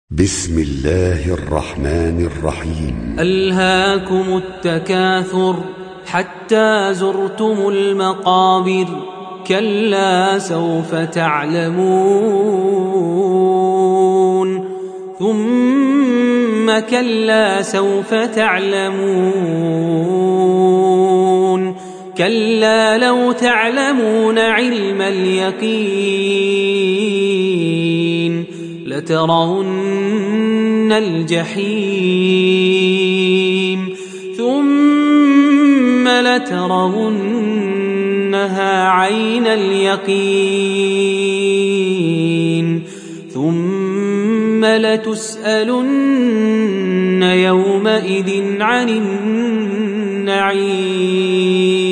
بسم الله الرحمن الرحيم. ألهاكم التكاثر حتى زرتم المقابر كلا سوف تعلمون ثم كلا سوف تعلمون كلا لو تعلمون علم اليقين لترون الجحيم ثم لترونها عين اليقين ثم لتسألن يومئذ عن النعيم.